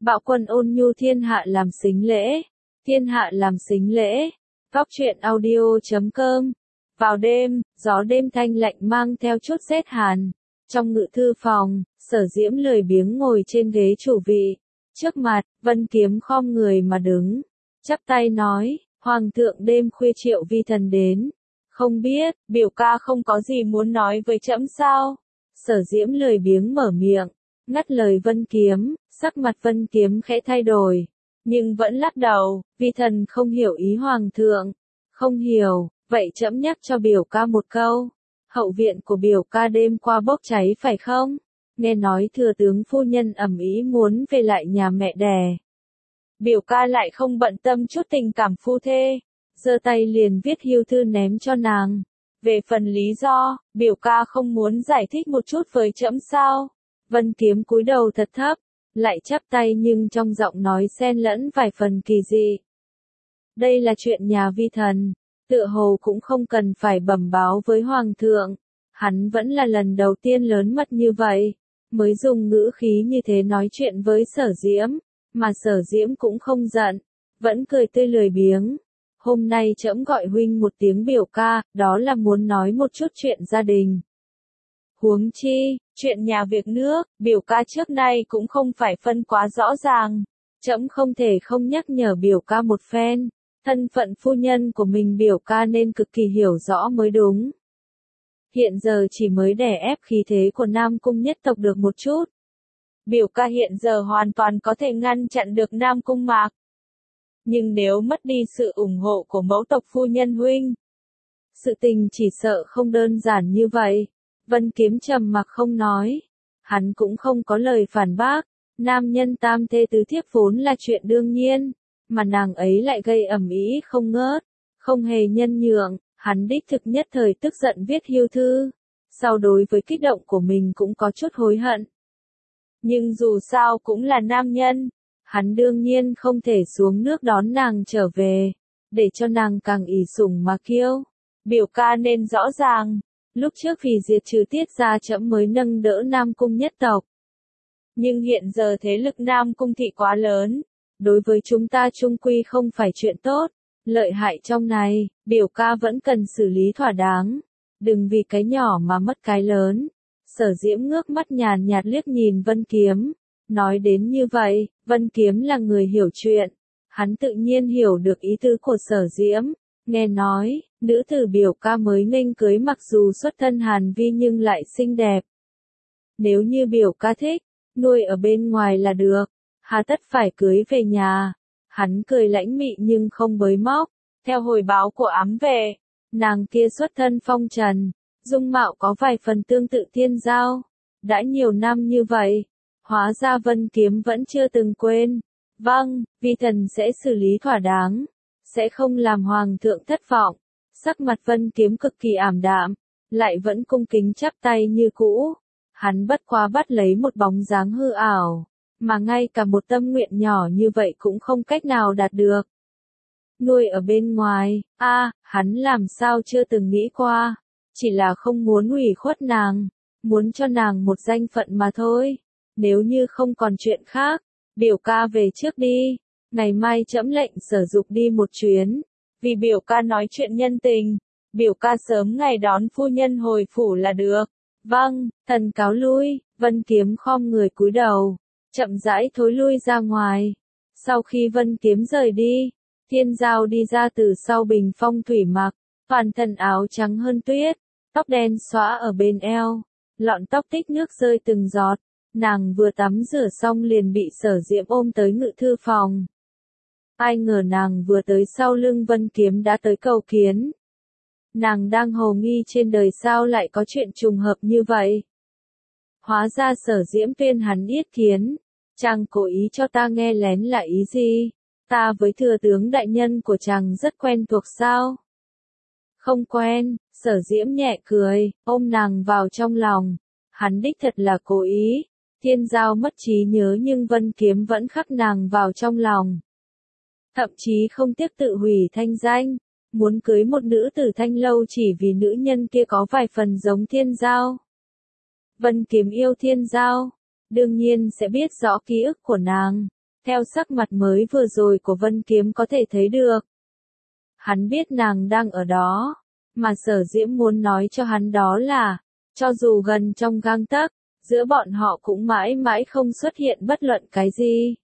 Bạo quân ôn nhu thiên hạ làm sính lễ. Thiên hạ làm sính lễ. Góc truyện audio.com. Vào đêm, gió đêm thanh lạnh mang theo chút rét hàn. Trong ngự thư phòng, Sở Diễm lười biếng ngồi trên ghế chủ vị. Trước mặt, Vân Kiếm khom người mà đứng. Chắp tay nói, Hoàng thượng đêm khuya triệu vi thần đến. Không biết, biểu ca không có gì muốn nói với trẫm sao? Sở Diễm lười biếng mở miệng, ngắt lời Vân Kiếm, sắc mặt Vân Kiếm khẽ thay đổi. Nhưng vẫn lắc đầu, vi thần không hiểu ý Hoàng thượng. Không hiểu, vậy trẫm nhắc cho biểu ca một câu. Hậu viện của biểu ca đêm qua bốc cháy phải không? Nghe nói thừa tướng phu nhân ầm ĩ muốn về lại nhà mẹ đẻ. Biểu ca lại không bận tâm chút tình cảm phu thê, giơ tay liền viết hưu thư ném cho nàng. Về phần lý do, biểu ca không muốn giải thích một chút với trẫm sao? Vân Kiếm cúi đầu thật thấp, lại chắp tay nhưng trong giọng nói xen lẫn vài phần kỳ dị. Đây là chuyện nhà vi thần, tựa hồ cũng không cần phải bẩm báo với Hoàng thượng. Hắn vẫn là lần đầu tiên lớn mật như vậy, mới dùng ngữ khí như thế nói chuyện với Sở Diễm, mà Sở Diễm cũng không giận, vẫn cười tươi lười biếng. Hôm nay trẫm gọi huynh một tiếng biểu ca, đó là muốn nói một chút chuyện gia đình. Huống chi, chuyện nhà việc nước, biểu ca trước nay cũng không phải phân quá rõ ràng. Trẫm không thể không nhắc nhở biểu ca một phen, thân phận phu nhân của mình biểu ca nên cực kỳ hiểu rõ mới đúng. Hiện giờ chỉ mới đè ép khí thế của Nam Cung nhất tộc được một chút. Biểu ca hiện giờ hoàn toàn có thể ngăn chặn được Nam Cung Mạc. Nhưng nếu mất đi sự ủng hộ của mẫu tộc phu nhân huynh, sự tình chỉ sợ không đơn giản như vậy. Vân Kiếm trầm mặc không nói. Hắn cũng không có lời phản bác. Nam nhân tam thê tứ thiếp vốn là chuyện đương nhiên, mà nàng ấy lại gây ầm ĩ không ngớt, không hề nhân nhượng. Hắn đích thực nhất thời tức giận viết hưu thư. Sau đối với kích động của mình cũng có chút hối hận. Nhưng dù sao cũng là nam nhân, hắn đương nhiên không thể xuống nước đón nàng trở về, để cho nàng càng ỷ sủng mà kiêu. Biểu ca nên rõ ràng, lúc trước vì diệt trừ Tiết gia trẫm mới nâng đỡ Nam Cung nhất tộc. Nhưng hiện giờ thế lực Nam Cung thị quá lớn, đối với chúng ta chung quy không phải chuyện tốt. Lợi hại trong này, biểu ca vẫn cần xử lý thỏa đáng. Đừng vì cái nhỏ mà mất cái lớn. Sở Diễm ngước mắt nhàn nhạt liếc nhìn Vân Kiếm. Nói đến như vậy, Vân Kiếm là người hiểu chuyện. Hắn tự nhiên hiểu được ý tứ của Sở Diễm. Nghe nói, nữ tử biểu ca mới nghênh cưới mặc dù xuất thân Hàn Vi nhưng lại xinh đẹp. Nếu như biểu ca thích, nuôi ở bên ngoài là được. Hà tất phải cưới về nhà. Hắn cười lãnh mị nhưng không bới móc. Theo hồi báo của ám về, nàng kia xuất thân phong trần, dung mạo có vài phần tương tự Thiên Giao. Đã nhiều năm như vậy, hóa ra Vân Kiếm vẫn chưa từng quên. Vâng, vi thần sẽ xử lý thỏa đáng, sẽ không làm Hoàng thượng thất vọng. Sắc mặt Vân Kiếm cực kỳ ảm đạm, lại vẫn cung kính chắp tay như cũ. Hắn bất quá bắt lấy một bóng dáng hư ảo, mà ngay cả một tâm nguyện nhỏ như vậy cũng không cách nào đạt được. Nuôi ở bên ngoài, hắn làm sao chưa từng nghĩ qua, chỉ là không muốn ủy khuất nàng, muốn cho nàng một danh phận mà thôi. Nếu như không còn chuyện khác, biểu ca về trước đi, ngày mai trẫm lệnh Sở Dục đi một chuyến, vì biểu ca nói chuyện nhân tình, biểu ca sớm ngày đón phu nhân hồi phủ là được. Vâng, thần cáo lui. Vân Kiếm khom người cúi đầu, chậm rãi thối lui ra ngoài. Sau khi Vân Kiếm rời đi, Thiên Giao đi ra từ sau bình phong thủy mặc, toàn thân áo trắng hơn tuyết, tóc đen xõa ở bên eo, lọn tóc tích nước rơi từng giọt. Nàng vừa tắm rửa xong liền bị Sở Diễm ôm tới ngự thư phòng. Ai ngờ nàng vừa tới sau lưng Vân Kiếm đã tới cầu kiến. Nàng đang hồ nghi trên đời sao lại có chuyện trùng hợp như vậy. Hóa ra Sở Diễm tuyên hắn yết kiến. Chàng cố ý cho ta nghe lén là ý gì? Ta với thừa tướng đại nhân của chàng rất quen thuộc sao? Không quen. Sở Diễm nhẹ cười, ôm nàng vào trong lòng. Hắn đích thật là cố ý. Thiên Giao mất trí nhớ nhưng Vân Kiếm vẫn khắc nàng vào trong lòng. Thậm chí không tiếc tự hủy thanh danh, muốn cưới một nữ tử Thanh Lâu chỉ vì nữ nhân kia có vài phần giống Thiên Giao. Vân Kiếm yêu Thiên Giao, đương nhiên sẽ biết rõ ký ức của nàng. Theo sắc mặt mới vừa rồi của Vân Kiếm có thể thấy được. Hắn biết nàng đang ở đó, mà Sở Diễm muốn nói cho hắn đó là, cho dù gần trong gang tấc, giữa bọn họ cũng mãi mãi không xuất hiện bất luận cái gì.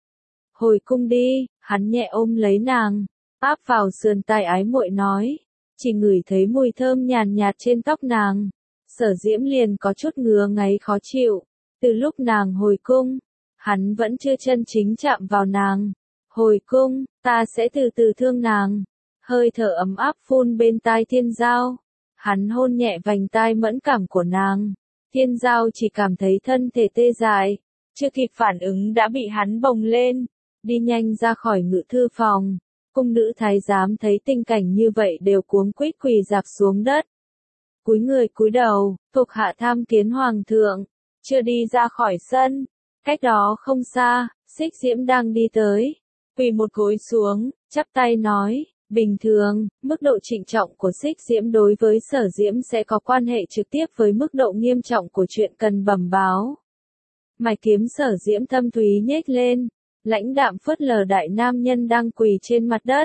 Hồi cung đi, hắn nhẹ ôm lấy nàng, áp vào sườn tai ái muội nói, chỉ ngửi thấy mùi thơm nhàn nhạt trên tóc nàng. Sở Diễm liền có chút ngứa ngáy khó chịu, từ lúc nàng hồi cung, hắn vẫn chưa chân chính chạm vào nàng. Hồi cung, ta sẽ từ từ thương nàng. Hơi thở ấm áp phun bên tai Thiên Giao. Hắn hôn nhẹ vành tai mẫn cảm của nàng. Thiên Giao chỉ cảm thấy thân thể tê dại, chưa kịp phản ứng đã bị hắn bồng lên, đi nhanh ra khỏi ngự thư phòng. Cung nữ thái giám thấy tình cảnh như vậy đều cuống quýt quỳ rạp xuống đất. Cúi người cúi đầu, thuộc hạ tham kiến hoàng thượng, chưa đi ra khỏi sân. Cách đó không xa, Xích Diễm đang đi tới, quỳ một gối xuống, chắp tay nói, bình thường, mức độ trịnh trọng của Xích Diễm đối với Sở Diễm sẽ có quan hệ trực tiếp với mức độ nghiêm trọng của chuyện cần bẩm báo. Mày kiếm Sở Diễm thâm thúy nhếch lên, lãnh đạm phớt lờ đại nam nhân đang quỳ trên mặt đất.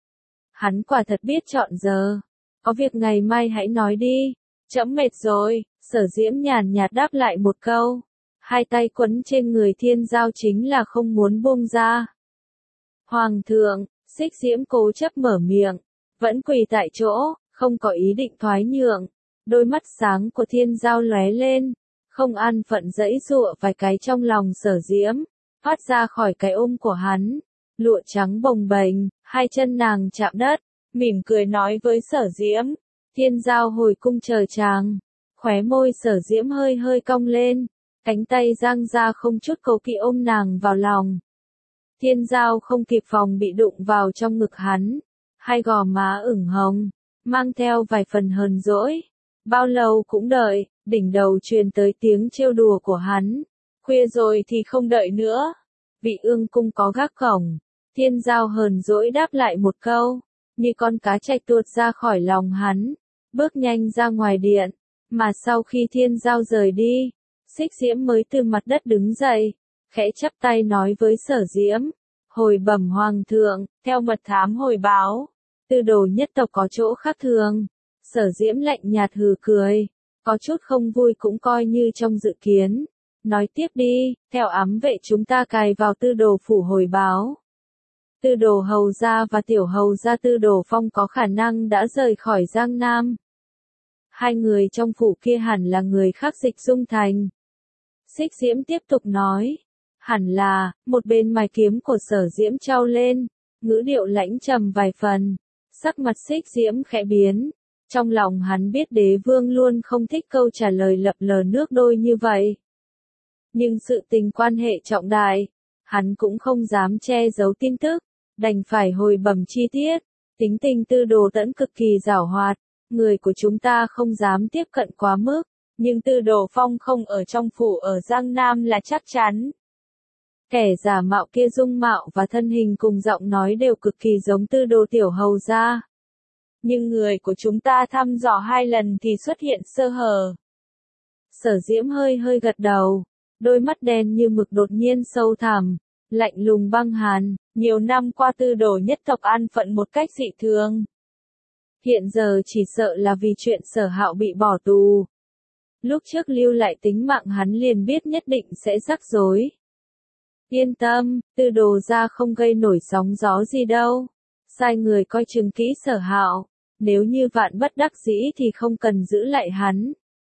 Hắn quả thật biết chọn giờ, có việc ngày mai hãy nói đi, trẫm mệt rồi. Sở Diễm nhàn nhạt đáp lại một câu, hai tay quấn trên người Thiên Giao chính là không muốn buông ra. Hoàng thượng, Xích Diễm cố chấp mở miệng, vẫn quỳ tại chỗ, không có ý định thoái nhượng. Đôi mắt sáng của Thiên Giao lóe lên, không an phận giãy giụa vài cái trong lòng Sở Diễm, phát ra khỏi cái ôm của hắn. Lụa trắng bồng bềnh, hai chân nàng chạm đất, mỉm cười nói với Sở Diễm, Thiên Giao hồi cung chờ chàng. Khóe môi Sở Diễm hơi hơi cong lên, cánh tay dang ra không chút cố kỵ ôm nàng vào lòng. Thiên Giao không kịp phòng bị đụng vào trong ngực hắn, hai gò má ửng hồng, mang theo vài phần hờn dỗi. Bao lâu cũng đợi, đỉnh đầu truyền tới tiếng trêu đùa của hắn. Khuya rồi thì không đợi nữa. Vị ương cung có gác cổng. Thiên Giao hờn dỗi đáp lại một câu, như con cá trạch tuột ra khỏi lòng hắn, bước nhanh ra ngoài điện. Mà sau khi Thiên Giao rời đi, Xích Diễm mới từ mặt đất đứng dậy, khẽ chắp tay nói với Sở Diễm, hồi bẩm hoàng thượng, theo mật thám hồi báo, Tư Đồ nhất tộc có chỗ khác thường. Sở Diễm lạnh nhạt hừ cười, có chút không vui cũng coi như trong dự kiến. Nói tiếp đi, theo ám vệ chúng ta cài vào Tư Đồ phủ hồi báo. Tư Đồ hầu gia và tiểu hầu gia Tư Đồ Phong có khả năng đã rời khỏi Giang Nam. Hai người trong phủ kia hẳn là người khác Dịch Dung Thành. Xích Diễm tiếp tục nói, hẳn là, một bên mài kiếm của Sở Diễm trao lên, ngữ điệu lãnh trầm vài phần, sắc mặt Xích Diễm khẽ biến. Trong lòng hắn biết đế vương luôn không thích câu trả lời lập lờ nước đôi như vậy. Nhưng sự tình quan hệ trọng đại, hắn cũng không dám che giấu tin tức, đành phải hồi bẩm chi tiết. Tính tình Tư Đồ Tẫn cực kỳ giảo hoạt, người của chúng ta không dám tiếp cận quá mức, nhưng Tư Đồ Phong không ở trong phủ ở Giang Nam là chắc chắn. Kẻ giả mạo kia dung mạo và thân hình cùng giọng nói đều cực kỳ giống Tư Đồ tiểu hầu gia. Nhưng người của chúng ta thăm dò 2 lần thì xuất hiện sơ hở. Sở Diễm hơi hơi gật đầu, đôi mắt đen như mực đột nhiên sâu thẳm, lạnh lùng băng hàn. Nhiều năm qua Tư Đồ nhất tộc an phận một cách dị thường. Hiện giờ chỉ sợ là vì chuyện Sở Hạo bị bỏ tù. Lúc trước lưu lại tính mạng hắn liền biết nhất định sẽ rắc rối. Yên tâm, Tư Đồ gia không gây nổi sóng gió gì đâu. Sai người coi chừng kỹ Sở Hạo, nếu như vạn bất đắc dĩ thì không cần giữ lại hắn.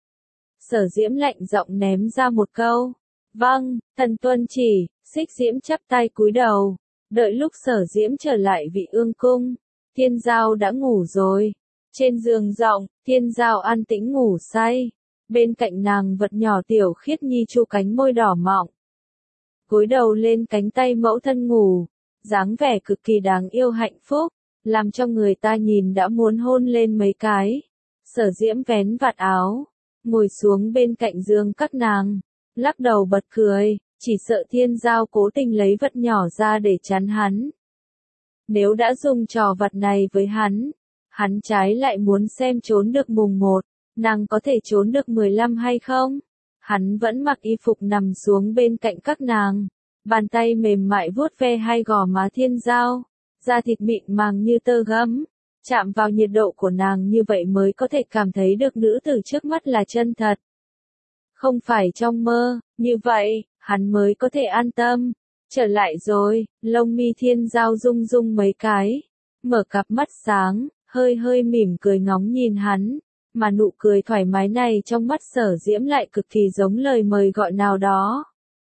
Sở Diễm lạnh giọng ném ra một câu. Vâng, thần tuân chỉ. Xích Diễm chắp tay cúi đầu. Đợi lúc Sở Diễm trở lại Vị Ương cung, Thiên Giao đã ngủ rồi. Trên giường rộng, Thiên Giao an tĩnh ngủ say. Bên cạnh nàng vật nhỏ Tiểu Khiết Nhi chu cánh môi đỏ mọng, gối đầu lên cánh tay mẫu thân ngủ, dáng vẻ cực kỳ đáng yêu hạnh phúc, làm cho người ta nhìn đã muốn hôn lên mấy cái. Sở Diễm vén vạt áo, ngồi xuống bên cạnh giường các nàng, lắc đầu bật cười, chỉ sợ Thiên Giao cố tình lấy vật nhỏ ra để chắn hắn. Nếu đã dùng trò vật này với hắn trái lại muốn xem trốn được mùng 1, nàng có thể trốn được 15 hay không? Hắn vẫn mặc y phục nằm xuống bên cạnh các nàng, Bàn tay mềm mại vuốt ve hai gò má Thiên Giao, da thịt mịn màng như tơ gấm, chạm vào nhiệt độ của nàng như vậy mới có thể cảm thấy được nữ tử trước mắt là chân thật. Không phải trong mơ, như vậy, hắn mới có thể an tâm. Trở lại rồi, lông mi Thiên Giao rung rung mấy cái, mở cặp mắt sáng, hơi hơi mỉm cười ngóng nhìn hắn, mà nụ cười thoải mái này trong mắt Sở Diễm lại cực kỳ giống lời mời gọi nào đó.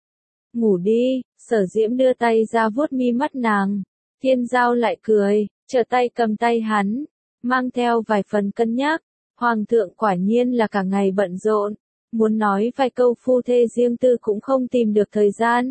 Ngủ đi, Sở Diễm đưa tay ra vuốt mi mắt nàng, Thiên Giao lại cười, trở tay cầm tay hắn, mang theo vài phần cân nhắc, Hoàng thượng quả nhiên là cả ngày bận rộn, muốn nói vài câu phu thê riêng tư cũng không tìm được thời gian.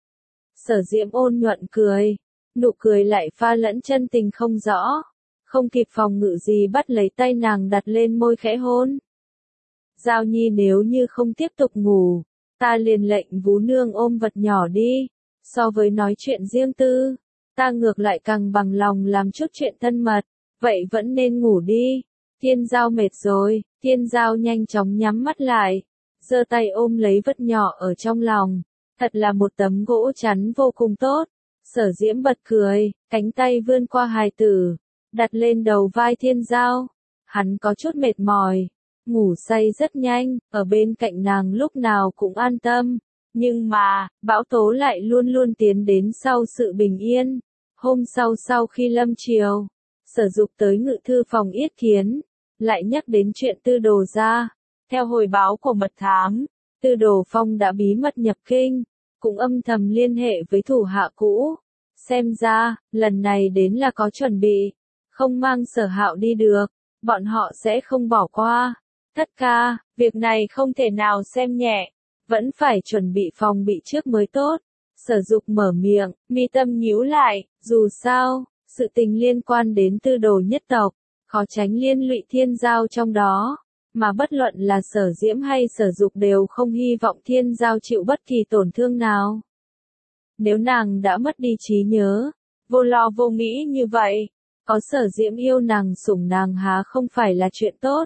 Sở Diễm ôn nhuận cười, nụ cười lại pha lẫn chân tình không rõ, không kịp phòng ngự gì bắt lấy tay nàng đặt lên môi khẽ hôn. Giao Nhi nếu như không tiếp tục ngủ, ta liền lệnh Vú Nương ôm vật nhỏ đi, so với nói chuyện riêng tư, ta ngược lại càng bằng lòng làm chút chuyện thân mật, vậy vẫn nên ngủ đi. Thiên Giao mệt rồi, Thiên Giao nhanh chóng nhắm mắt lại, giơ tay ôm lấy vật nhỏ ở trong lòng, thật là một tấm gỗ chắn vô cùng tốt. Sở Diễm bật cười, cánh tay vươn qua hài tử, đặt lên đầu vai Thiên Giao, hắn có chút mệt mỏi, ngủ say rất nhanh, ở bên cạnh nàng lúc nào cũng an tâm, nhưng mà, bão tố lại luôn luôn tiến đến sau sự bình yên. Hôm sau khi lâm triều, Sở Dục tới ngự thư phòng yết kiến, lại nhắc đến chuyện Tư Đồ gia. Theo hồi báo của mật thám, Tư Đồ Phong đã bí mật nhập kinh, cũng âm thầm liên hệ với thủ hạ cũ. Xem ra, lần này đến là có chuẩn bị, không mang Sở Hạo đi được, bọn họ sẽ không bỏ qua. Thất ca, việc này không thể nào xem nhẹ, vẫn phải chuẩn bị phòng bị trước mới tốt. Sở Dục mở miệng, mi tâm nhíu lại, dù sao, sự tình liên quan đến Tư Đồ nhất tộc, khó tránh liên lụy Thiên Giao trong đó, mà bất luận là Sở Diễm hay Sở Dục đều không hy vọng Thiên Giao chịu bất kỳ tổn thương nào. Nếu nàng đã mất đi trí nhớ, vô lo vô nghĩ như vậy, có Sở Diễm yêu nàng sủng nàng há không phải là chuyện tốt.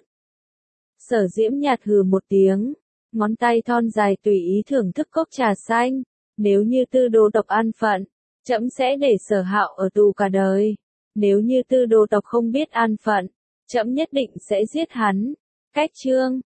Sở Diễm nhạt hừ một tiếng, ngón tay thon dài tùy ý thưởng thức cốc trà xanh, nếu như Tư Đồ tộc an phận, trẫm sẽ để Sở Hạo ở tù cả đời. Nếu như Tư Đồ tộc không biết an phận, trẫm nhất định sẽ giết hắn. Cách chương